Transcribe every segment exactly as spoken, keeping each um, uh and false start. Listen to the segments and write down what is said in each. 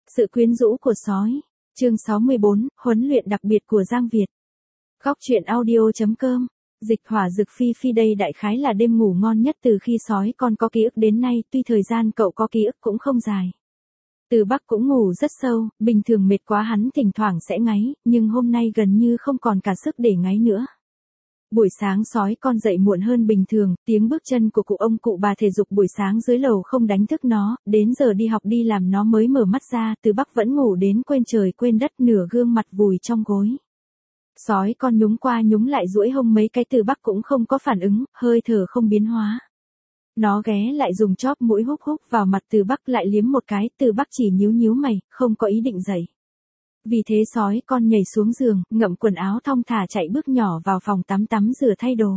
Sự quyến rũ của sói. Chương sáu mươi bốn, huấn luyện đặc biệt của Giang Việt. Góc truyện audio chấm com. Dịch hỏa dực phi phi đây đại khái là đêm ngủ ngon nhất từ khi sói con có ký ức đến nay, tuy thời gian cậu có ký ức cũng không dài. Từ Bắc cũng ngủ rất sâu, bình thường mệt quá hắn thỉnh thoảng sẽ ngáy, nhưng hôm nay gần như không còn cả sức để ngáy nữa. Buổi sáng sói con dậy muộn hơn bình thường, tiếng bước chân của cụ ông cụ bà thể dục buổi sáng dưới lầu không đánh thức nó, đến giờ đi học đi làm nó mới mở mắt ra, Từ Bắc vẫn ngủ đến quên trời quên đất, nửa gương mặt vùi trong gối. Sói con nhúng qua nhúng lại duỗi hông mấy cái, Từ Bắc cũng không có phản ứng, hơi thở không biến hóa. Nó ghé lại dùng chóp mũi húc húc vào mặt Từ Bắc, lại liếm một cái, Từ Bắc chỉ nhíu nhíu mày, không có ý định dậy. Vì thế sói con nhảy xuống giường, ngậm quần áo thong thả chạy bước nhỏ vào phòng tắm tắm rửa thay đồ.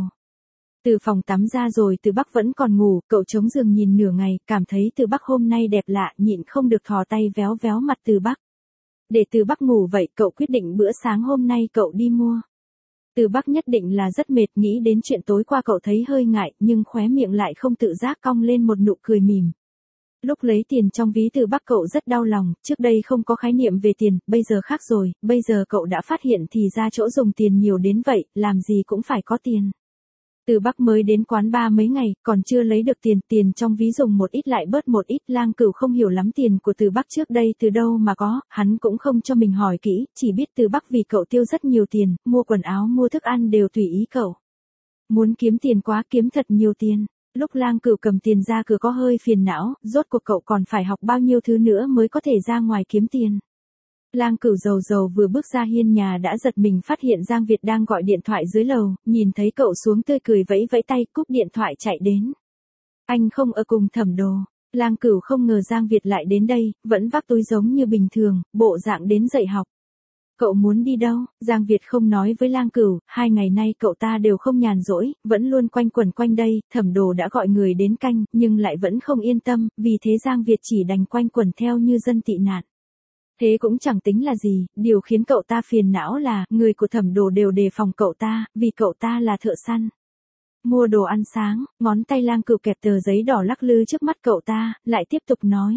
Từ phòng tắm ra rồi Từ Bắc vẫn còn ngủ, cậu chống giường nhìn nửa ngày, cảm thấy Từ Bắc hôm nay đẹp lạ, nhịn không được thò tay véo véo mặt Từ Bắc. Để Từ Bắc ngủ vậy, cậu quyết định bữa sáng hôm nay cậu đi mua. Từ Bắc nhất định là rất mệt, nghĩ đến chuyện tối qua cậu thấy hơi ngại, nhưng khóe miệng lại không tự giác cong lên một nụ cười mỉm. Lúc lấy tiền trong ví Từ Bắc cậu rất đau lòng, trước đây không có khái niệm về tiền, bây giờ khác rồi, bây giờ cậu đã phát hiện thì ra chỗ dùng tiền nhiều đến vậy, làm gì cũng phải có tiền. Từ Bắc mới đến quán bar mấy ngày, còn chưa lấy được tiền, tiền trong ví dùng một ít lại bớt một ít, Lang Cửu không hiểu lắm tiền của Từ Bắc trước đây từ đâu mà có, hắn cũng không cho mình hỏi kỹ, chỉ biết Từ Bắc vì cậu tiêu rất nhiều tiền, mua quần áo mua thức ăn đều tùy ý cậu. Muốn kiếm tiền quá, kiếm thật nhiều tiền. Lúc Lang Cửu cầm tiền ra cửa có hơi phiền não, rốt cuộc cậu còn phải học bao nhiêu thứ nữa mới có thể ra ngoài kiếm tiền. Lang Cửu rầu rầu vừa bước ra hiên nhà đã giật mình phát hiện Giang Việt đang gọi điện thoại dưới lầu, nhìn thấy cậu xuống tươi cười vẫy vẫy tay, cúp điện thoại chạy đến. Anh không ở cùng Thẩm Đồ. Lang Cửu không ngờ Giang Việt lại đến đây, vẫn vác túi giống như bình thường, bộ dạng đến dạy học. Cậu muốn đi đâu? Giang Việt không nói với Lang Cửu, hai ngày nay cậu ta đều không nhàn rỗi, vẫn luôn quanh quẩn quanh đây, Thẩm Đồ đã gọi người đến canh, nhưng lại vẫn không yên tâm, vì thế Giang Việt chỉ đành quanh quẩn theo như dân tị nạn. Thế cũng chẳng tính là gì, điều khiến cậu ta phiền não là, người của Thẩm Đồ đều đề phòng cậu ta, vì cậu ta là thợ săn. Mua đồ ăn sáng, ngón tay Lang Cửu kẹp tờ giấy đỏ lắc lư trước mắt cậu ta, lại tiếp tục nói.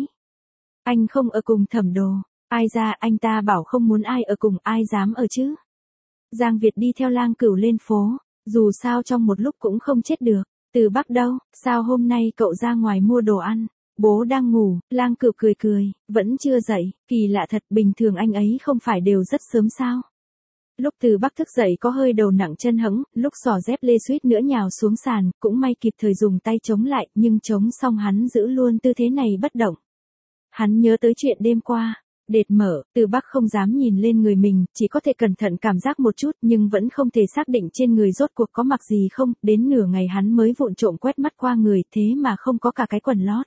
Anh không ở cùng Thẩm Đồ. Ai ra, anh ta bảo không muốn ai ở cùng, ai dám ở chứ. Giang Việt đi theo Lang Cửu lên phố, dù sao trong một lúc cũng không chết được. Từ Bắc đâu, sao hôm nay cậu ra ngoài mua đồ ăn? Bố đang ngủ. Lang Cửu cười cười, vẫn chưa dậy, kỳ lạ thật, bình thường anh ấy không phải đều rất sớm sao. Lúc Từ Bắc thức dậy có hơi đầu nặng chân hẫng, lúc xỏ dép lê suýt nữa nhào xuống sàn, cũng may kịp thời dùng tay chống lại, nhưng chống xong hắn giữ luôn tư thế này bất động. Hắn nhớ tới chuyện đêm qua. Đệt mở, Từ Bắc không dám nhìn lên người mình, chỉ có thể cẩn thận cảm giác một chút, nhưng vẫn không thể xác định trên người rốt cuộc có mặc gì không, đến nửa ngày hắn mới vụng trộm quét mắt qua người, thế mà không có cả cái quần lót.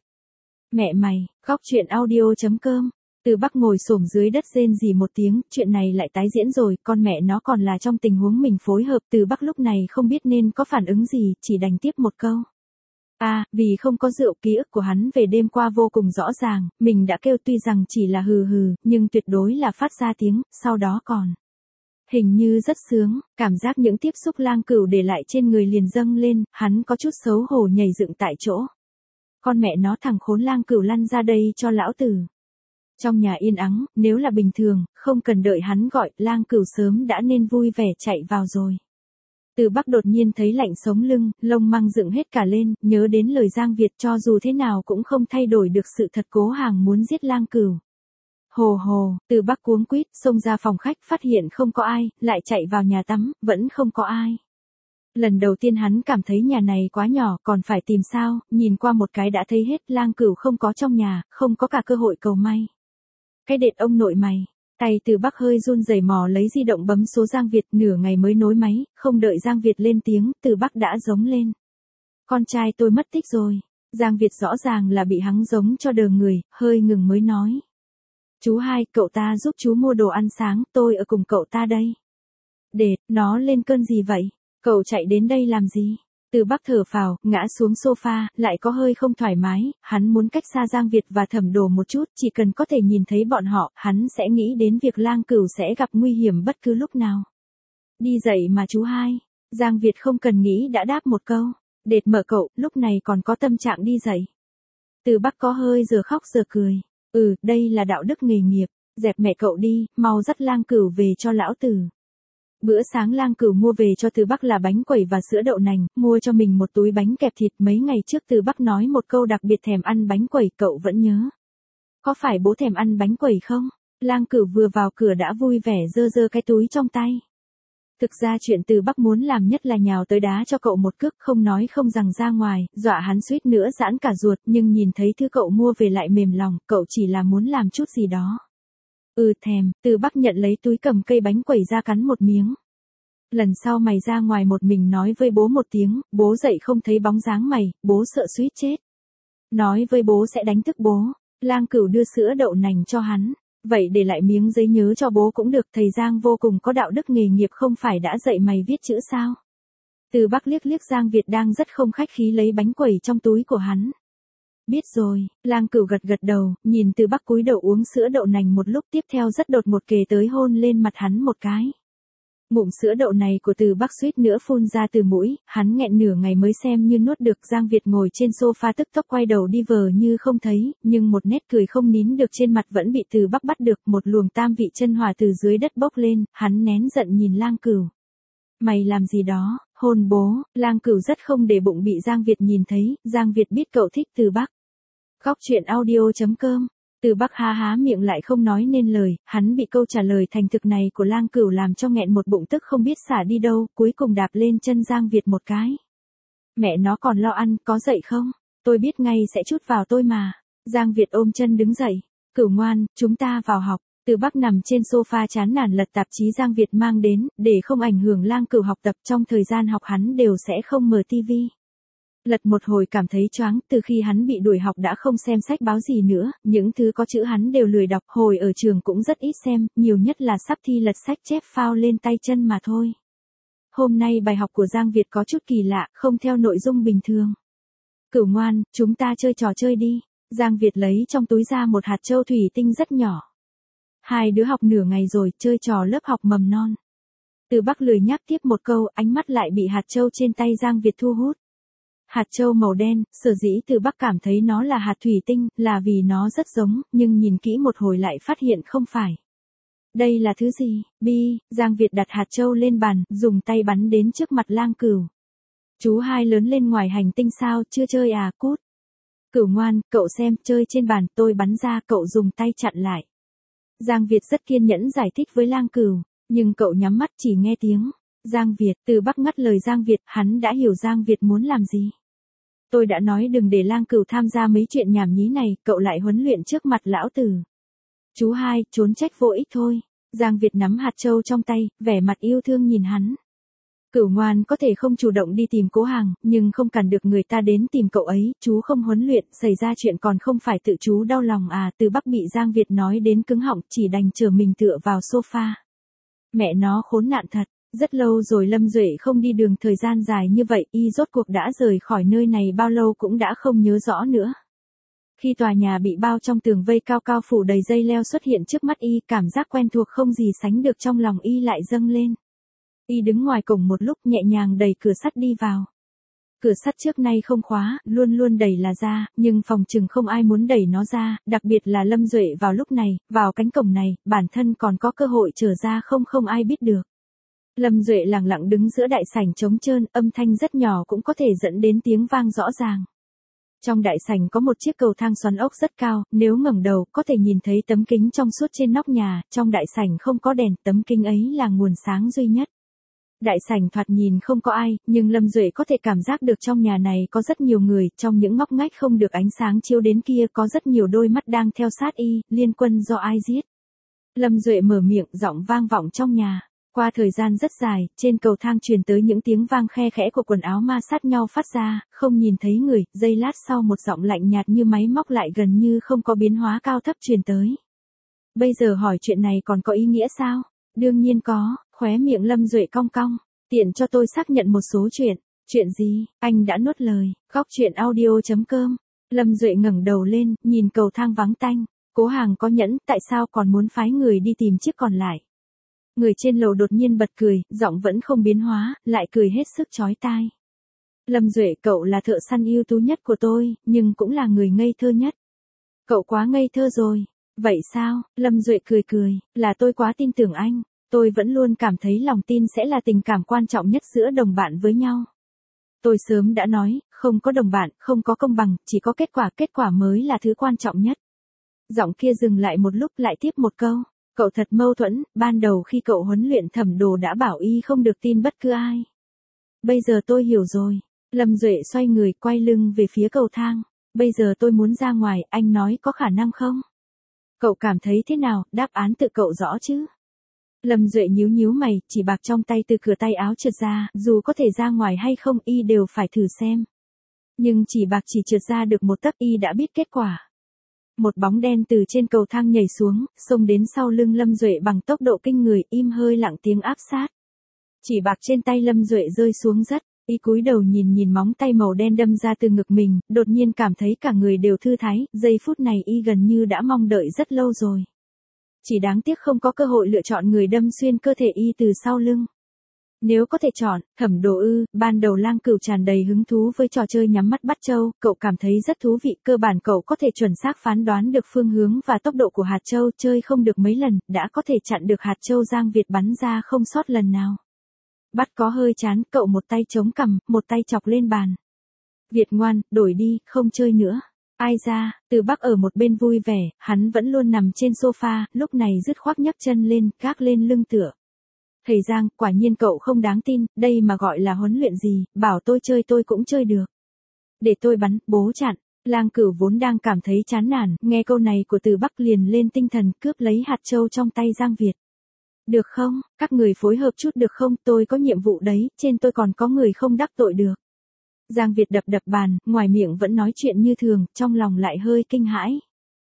Mẹ mày, góc truyện audio chấm com. Từ Bắc ngồi xổm dưới đất rên rỉ một tiếng, chuyện này lại tái diễn rồi, con mẹ nó còn là trong tình huống mình phối hợp, Từ Bắc lúc này không biết nên có phản ứng gì, chỉ đành tiếp một câu. À, vì không có rượu, ký ức của hắn về đêm qua vô cùng rõ ràng, mình đã kêu tuy rằng chỉ là hừ hừ, nhưng tuyệt đối là phát ra tiếng, sau đó còn. Hình như rất sướng, cảm giác những tiếp xúc Lang Cửu để lại trên người liền dâng lên, hắn có chút xấu hổ nhảy dựng tại chỗ. Con mẹ nó thằng khốn Lang Cửu lăn ra đây cho lão tử. Trong nhà yên ắng, nếu là bình thường, không cần đợi hắn gọi, Lang Cửu sớm đã nên vui vẻ chạy vào rồi. Từ Bắc đột nhiên thấy lạnh sống lưng, lông măng dựng hết cả lên, nhớ đến lời Giang Việt cho dù thế nào cũng không thay đổi được sự thật cố hàng muốn giết Lang Cửu. Hồ hồ, Từ Bắc cuống quýt, xông ra phòng khách phát hiện không có ai, lại chạy vào nhà tắm, vẫn không có ai. Lần đầu tiên hắn cảm thấy nhà này quá nhỏ, còn phải tìm sao, nhìn qua một cái đã thấy hết, Lang Cửu không có trong nhà, không có cả cơ hội cầu may. Cái đệt ông nội mày. Tay Từ Bắc hơi run rẩy mò lấy di động bấm số Giang Việt, nửa ngày mới nối máy, không đợi Giang Việt lên tiếng, Từ Bắc đã giống lên. Con trai tôi mất tích rồi. Giang Việt rõ ràng là bị hắn giống cho đờ người, hơi ngừng mới nói. Chú hai, cậu ta giúp chú mua đồ ăn sáng, tôi ở cùng cậu ta đây. Đệt, nó lên cơn gì vậy? Cậu chạy đến đây làm gì? Từ Bắc thở phào, ngã xuống sofa, lại có hơi không thoải mái, hắn muốn cách xa Giang Việt và Thẩm Đồ một chút, chỉ cần có thể nhìn thấy bọn họ, hắn sẽ nghĩ đến việc Lang Cửu sẽ gặp nguy hiểm bất cứ lúc nào. Đi dậy mà chú hai. Giang Việt không cần nghĩ đã đáp một câu. Đệt mở cậu, lúc này còn có tâm trạng đi dậy. Từ Bắc có hơi giờ khóc giờ cười. Ừ, đây là đạo đức nghề nghiệp, dẹp mẹ cậu đi, mau dắt Lang Cửu về cho lão tử. Bữa sáng Lang Cửu mua về cho Từ Bắc là bánh quẩy và sữa đậu nành, mua cho mình một túi bánh kẹp thịt. Mấy ngày trước Từ Bắc nói một câu đặc biệt thèm ăn bánh quẩy, cậu vẫn nhớ. Có phải bố thèm ăn bánh quẩy không? Lang Cửu vừa vào cửa đã vui vẻ giơ giơ cái túi trong tay. Thực ra chuyện Từ Bắc muốn làm nhất là nhào tới đá cho cậu một cước, không nói không rằng ra ngoài, dọa hắn suýt nữa giãn cả ruột, nhưng nhìn thấy thứ cậu mua về lại mềm lòng, cậu chỉ là muốn làm chút gì đó. Ừ thèm, Từ Bắc nhận lấy túi cầm cây bánh quẩy ra cắn một miếng. Lần sau mày ra ngoài một mình nói với bố một tiếng, bố dậy không thấy bóng dáng mày, bố sợ suýt chết. Nói với bố sẽ đánh thức bố. Lang Cửu đưa sữa đậu nành cho hắn. Vậy để lại miếng giấy nhớ cho bố cũng được, thầy Giang vô cùng có đạo đức nghề nghiệp, không phải đã dạy mày viết chữ sao? Từ Bắc liếc liếc Giang Việt đang rất không khách khí lấy bánh quẩy trong túi của hắn. Biết rồi, Lang Cửu gật gật đầu, nhìn Từ Bắc cúi đầu uống sữa đậu nành một lúc, tiếp theo rất đột ngột kề tới hôn lên mặt hắn một cái. Ngụm sữa đậu này của Từ Bắc suýt nữa phun ra từ mũi, hắn nghẹn nửa ngày mới xem như nuốt được. Giang Việt ngồi trên sofa tức tốc quay đầu đi vờ như không thấy, nhưng một nét cười không nín được trên mặt vẫn bị Từ Bắc bắt được. Một luồng tam vị chân hỏa từ dưới đất bốc lên, hắn nén giận nhìn Lang Cửu. Mày làm gì đó, hôn bố. Lang Cửu rất không để bụng bị Giang Việt nhìn thấy. Giang Việt biết cậu thích Từ Bắc. Góc truyện audio chấm com. Từ Bắc há há miệng lại không nói nên lời, hắn bị câu trả lời thành thực này của Lang Cửu làm cho nghẹn một bụng tức không biết xả đi đâu, cuối cùng đạp lên chân Giang Việt một cái. Mẹ nó còn lo ăn, có dậy không? Tôi biết ngay sẽ trút vào tôi mà. Giang Việt ôm chân đứng dậy. Cửu ngoan, chúng ta vào học. Từ Bắc nằm trên sofa chán nản lật tạp chí Giang Việt mang đến, để không ảnh hưởng Lang Cửu học tập. Trong thời gian học hắn đều sẽ không mở tivi. Lật một hồi cảm thấy choáng, từ khi hắn bị đuổi học đã không xem sách báo gì nữa, những thứ có chữ hắn đều lười đọc, hồi ở trường cũng rất ít xem, nhiều nhất là sắp thi lật sách chép phao lên tay chân mà thôi. Hôm nay bài học của Giang Việt có chút kỳ lạ, không theo nội dung bình thường. Cửu ngoan, chúng ta chơi trò chơi đi. Giang Việt lấy trong túi ra một hạt châu thủy tinh rất nhỏ. Hai đứa học nửa ngày rồi, chơi trò lớp học mầm non. Từ Bắc lười nhắc tiếp một câu, ánh mắt lại bị hạt châu trên tay Giang Việt thu hút. Hạt châu màu đen, sở dĩ Từ Bắc cảm thấy nó là hạt thủy tinh, là vì nó rất giống, nhưng nhìn kỹ một hồi lại phát hiện không phải. Đây là thứ gì? Bi, Giang Việt đặt hạt châu lên bàn, dùng tay bắn đến trước mặt Lang Cửu. Chú hai lớn lên ngoài hành tinh sao, chưa chơi à, cút. Cửu ngoan, cậu xem, chơi trên bàn, tôi bắn ra, cậu dùng tay chặn lại. Giang Việt rất kiên nhẫn giải thích với Lang Cửu, nhưng cậu nhắm mắt chỉ nghe tiếng. Giang Việt, Từ Bắc ngắt lời Giang Việt, hắn đã hiểu Giang Việt muốn làm gì. Tôi đã nói đừng để Lang Cửu tham gia mấy chuyện nhảm nhí này, cậu lại huấn luyện trước mặt lão tử. Chú hai, trốn trách vô ích thôi. Giang Việt nắm hạt châu trong tay, vẻ mặt yêu thương nhìn hắn. Cửu ngoan có thể không chủ động đi tìm Cố Hàng, nhưng không cản được người ta đến tìm cậu ấy, chú không huấn luyện, xảy ra chuyện còn không phải tự chú đau lòng à. Từ Bắc bị Giang Việt nói đến cứng họng, chỉ đành trở mình tựa vào sofa. Mẹ nó khốn nạn thật. Rất lâu rồi Lâm Duệ không đi đường, thời gian dài như vậy, y rốt cuộc đã rời khỏi nơi này bao lâu cũng đã không nhớ rõ nữa. Khi tòa nhà bị bao trong tường vây cao cao phủ đầy dây leo xuất hiện trước mắt y, cảm giác quen thuộc không gì sánh được trong lòng y lại dâng lên. Y đứng ngoài cổng một lúc, nhẹ nhàng đẩy cửa sắt đi vào. Cửa sắt trước nay không khóa, luôn luôn đẩy là ra, nhưng phòng chừng không ai muốn đẩy nó ra, đặc biệt là Lâm Duệ vào lúc này, vào cánh cổng này, bản thân còn có cơ hội trở ra không không ai biết được. Lâm Duệ lặng lặng đứng giữa đại sảnh trống trơn, âm thanh rất nhỏ cũng có thể dẫn đến tiếng vang rõ ràng. Trong đại sảnh có một chiếc cầu thang xoắn ốc rất cao, nếu ngẩng đầu, có thể nhìn thấy tấm kính trong suốt trên nóc nhà, trong đại sảnh không có đèn, tấm kính ấy là nguồn sáng duy nhất. Đại sảnh thoạt nhìn không có ai, nhưng Lâm Duệ có thể cảm giác được trong nhà này có rất nhiều người, trong những ngóc ngách không được ánh sáng chiếu đến kia có rất nhiều đôi mắt đang theo sát y, liên quân do ai giết. Lâm Duệ mở miệng, giọng vang vọng trong nhà. Qua thời gian rất dài, trên cầu thang truyền tới những tiếng vang khe khẽ của quần áo ma sát nhau phát ra, không nhìn thấy người, giây lát sau một giọng lạnh nhạt như máy móc lại gần như không có biến hóa cao thấp truyền tới. Bây giờ hỏi chuyện này còn có ý nghĩa sao? Đương nhiên có, khóe miệng Lâm Duệ cong cong, tiện cho tôi xác nhận một số chuyện. Chuyện gì? Anh đã nuốt lời. Góc truyện audio chấm com. Lâm Duệ ngẩng đầu lên, nhìn cầu thang vắng tanh. Cố Hàng có nhẫn, tại sao còn muốn phái người đi tìm chiếc còn lại? Người trên lầu đột nhiên bật cười, giọng vẫn không biến hóa, lại cười hết sức chói tai. Lâm Duệ, cậu là thợ săn ưu tú nhất của tôi, nhưng cũng là người ngây thơ nhất. Cậu quá ngây thơ rồi. Vậy sao? Lâm Duệ cười cười, là tôi quá tin tưởng anh. Tôi vẫn luôn cảm thấy lòng tin sẽ là tình cảm quan trọng nhất giữa đồng bạn với nhau. Tôi sớm đã nói, không có đồng bạn, không có công bằng, chỉ có kết quả, kết quả mới là thứ quan trọng nhất. Giọng kia dừng lại một lúc lại tiếp một câu. Cậu thật mâu thuẫn, ban đầu khi cậu huấn luyện Thẩm Đồ đã bảo y không được tin bất cứ ai. Bây giờ tôi hiểu rồi. Lâm Duệ xoay người quay lưng về phía cầu thang. Bây giờ tôi muốn ra ngoài, anh nói có khả năng không? Cậu cảm thấy thế nào, đáp án tự cậu rõ chứ? Lâm Duệ nhíu nhíu mày, chỉ bạc trong tay từ cửa tay áo trượt ra, dù có thể ra ngoài hay không y đều phải thử xem. Nhưng chỉ bạc chỉ trượt ra được một tấc y đã biết kết quả. Một bóng đen từ trên cầu thang nhảy xuống, xông đến sau lưng Lâm Duệ bằng tốc độ kinh người, im hơi lặng tiếng áp sát. Chỉ bạc trên tay Lâm Duệ rơi xuống rất, y cúi đầu nhìn nhìn móng tay màu đen đâm ra từ ngực mình, đột nhiên cảm thấy cả người đều thư thái, giây phút này y gần như đã mong đợi rất lâu rồi. Chỉ đáng tiếc không có cơ hội lựa chọn người đâm xuyên cơ thể y từ sau lưng. Nếu có thể chọn, Thẩm Đồ ư, ban đầu Lang Cửu tràn đầy hứng thú với trò chơi nhắm mắt bắt trâu, cậu cảm thấy rất thú vị, cơ bản cậu có thể chuẩn xác phán đoán được phương hướng và tốc độ của hạt châu, chơi không được mấy lần, đã có thể chặn được hạt châu Giang Việt bắn ra không sót lần nào. Bắt có hơi chán, cậu một tay chống cằm, một tay chọc lên bàn. Việt ngoan, đổi đi, không chơi nữa. Ai ra, Từ Bắc ở một bên vui vẻ, hắn vẫn luôn nằm trên sofa, lúc này dứt khoát nhấc chân lên, gác lên lưng tựa. Thầy Giang, quả nhiên cậu không đáng tin, đây mà gọi là huấn luyện gì, bảo tôi chơi tôi cũng chơi được. Để tôi bắn, bố chặn. Lang Cửu vốn đang cảm thấy chán nản, nghe câu này của Từ Bắc liền lên tinh thần cướp lấy hạt châu trong tay Giang Việt. Được không, các người phối hợp chút được không, tôi có nhiệm vụ đấy, trên tôi còn có người không đắc tội được. Giang Việt đập đập bàn, ngoài miệng vẫn nói chuyện như thường, trong lòng lại hơi kinh hãi.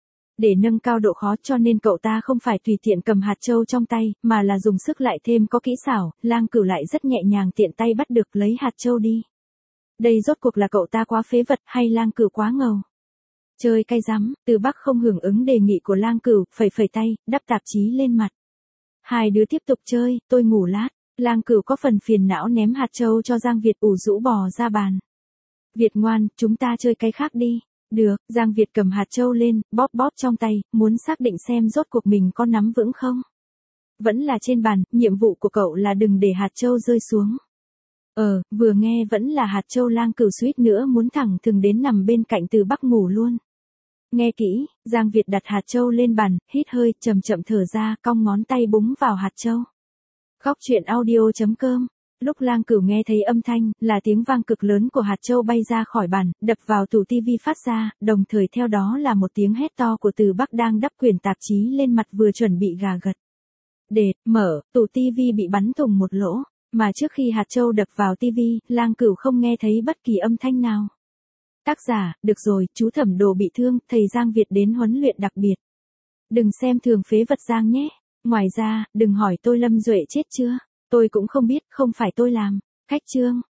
Để nâng cao độ khó cho nên cậu ta không phải tùy tiện cầm hạt châu trong tay, mà là dùng sức lại thêm có kỹ xảo, Lang Cửu lại rất nhẹ nhàng tiện tay bắt được lấy hạt châu đi. Đây rốt cuộc là cậu ta quá phế vật hay Lang Cửu quá ngầu? Chơi cay rắm, Từ Bắc không hưởng ứng đề nghị của Lang Cửu, phẩy phẩy tay, đắp tạp chí lên mặt. Hai đứa tiếp tục chơi, tôi ngủ lát. Lang Cửu có phần phiền não ném hạt châu cho Giang Việt ủ rũ bò ra bàn. Việt ngoan, chúng ta chơi cái khác đi. Được, Giang Việt cầm hạt châu lên, bóp bóp trong tay, muốn xác định xem rốt cuộc mình có nắm vững không. Vẫn là trên bàn, nhiệm vụ của cậu là đừng để hạt châu rơi xuống. Ờ, vừa nghe vẫn là hạt châu. Lang Cửu suýt nữa muốn thẳng thừng đến nằm bên cạnh Từ Bắc ngủ luôn. Nghe kỹ, Giang Việt đặt hạt châu lên bàn, hít hơi, chậm chậm thở ra, cong ngón tay búng vào hạt châu. Góc truyện audio chấm com. Lúc Lang Cửu nghe thấy âm thanh, là tiếng vang cực lớn của hạt châu bay ra khỏi bàn, đập vào tủ tivi phát ra, đồng thời theo đó là một tiếng hét to của Từ Bắc đang đắp quyển tạp chí lên mặt vừa chuẩn bị gà gật. Đệt, mở, tủ tivi bị bắn thủng một lỗ, mà trước khi hạt châu đập vào tivi, Lang Cửu không nghe thấy bất kỳ âm thanh nào. Tác giả, được rồi, chú Thẩm Đồ bị thương, thầy Giang Việt đến huấn luyện đặc biệt. Đừng xem thường phế vật Giang nhé. Ngoài ra, đừng hỏi tôi Lâm Duệ chết chưa. Tôi cũng không biết, không phải tôi làm. Khách chương.